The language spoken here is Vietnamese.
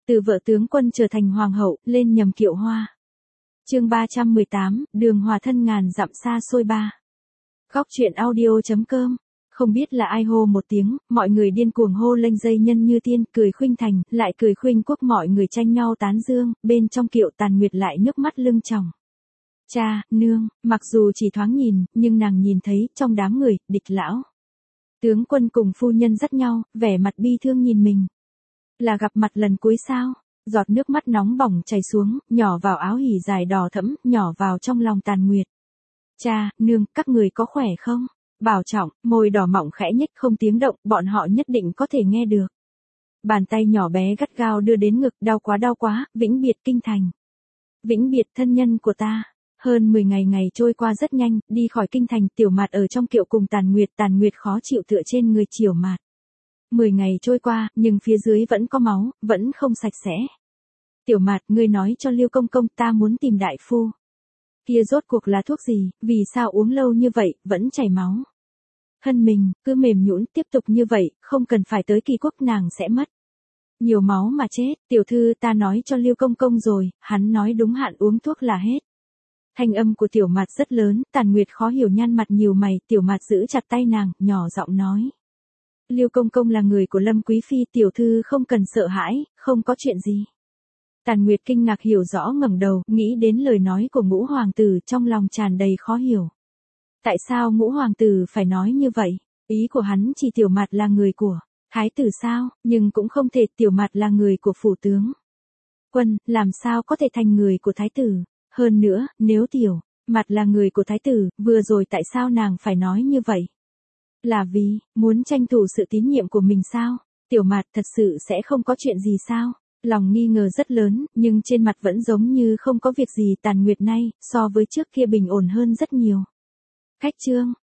Từ vợ tướng quân trở thành hoàng hậu, lên nhầm kiệu hoa. Chương 318, đường hòa thân ngàn dặm xa xôi ba. Góc truyện audio.com. Không biết là ai hô một tiếng, mọi người điên cuồng hô lênh dây nhân như tiên, cười khuynh thành, lại cười khuynh quốc, mọi người tranh nhau tán dương, bên trong kiệu Tàn Nguyệt lại nước mắt lưng tròng. Cha, nương, mặc dù chỉ thoáng nhìn, nhưng nàng nhìn thấy, trong đám người, Địch lão tướng quân cùng phu nhân dắt nhau, vẻ mặt bi thương nhìn mình. Là gặp mặt lần cuối sao? Giọt nước mắt nóng bỏng chảy xuống, nhỏ vào áo hỉ dài đỏ thẫm, nhỏ vào trong lòng Tàn Nguyệt. Cha, nương, các người có khỏe không? Bảo trọng, môi đỏ mọng khẽ nhếch không tiếng động, bọn họ nhất định có thể nghe được. Bàn tay nhỏ bé gắt gao đưa đến ngực, đau quá, vĩnh biệt kinh thành. Vĩnh biệt thân nhân của ta. Hơn 10 ngày trôi qua rất nhanh, đi khỏi kinh thành, Tiểu Mạt ở trong kiệu cùng Tàn Nguyệt khó chịu tựa trên người Tiểu Mạt. 10 ngày trôi qua, nhưng phía dưới vẫn có máu, vẫn không sạch sẽ. Tiểu Mạt, ngươi nói cho Liêu công công, ta muốn tìm đại phu. Kia rốt cuộc là thuốc gì, vì sao uống lâu như vậy, vẫn chảy máu. Thân mình, cứ mềm nhũn tiếp tục như vậy, không cần phải tới kỳ quốc nàng sẽ mất. Nhiều máu mà chết, tiểu thư ta nói cho Liêu công công rồi, hắn nói đúng hạn uống thuốc là hết. Thanh âm của Tiểu Mạt rất lớn, Tàn Nguyệt khó hiểu nhăn mặt nhiều mày, Tiểu Mạt giữ chặt tay nàng, nhỏ giọng nói. Liêu công công là người của Lâm Quý Phi, tiểu thư không cần sợ hãi, không có chuyện gì. Tàn Nguyệt kinh ngạc hiểu rõ ngẩng đầu, nghĩ đến lời nói của Ngũ hoàng tử, trong lòng tràn đầy khó hiểu. Tại sao Ngũ hoàng tử phải nói như vậy? Ý của hắn chỉ Tiểu Mạt là người của thái tử sao, nhưng cũng không thể, Tiểu Mạt là người của phủ tướng quân, làm sao có thể thành người của thái tử? Hơn nữa, nếu Tiểu Mạt là người của thái tử, vừa rồi tại sao nàng phải nói như vậy? Là vì, muốn tranh thủ sự tín nhiệm của mình sao? Tiểu Mạt thật sự sẽ không có chuyện gì sao? Lòng nghi ngờ rất lớn, nhưng trên mặt vẫn giống như không có việc gì. Tàn Nguyệt nay, so với trước kia bình ổn hơn rất nhiều. Khách trương,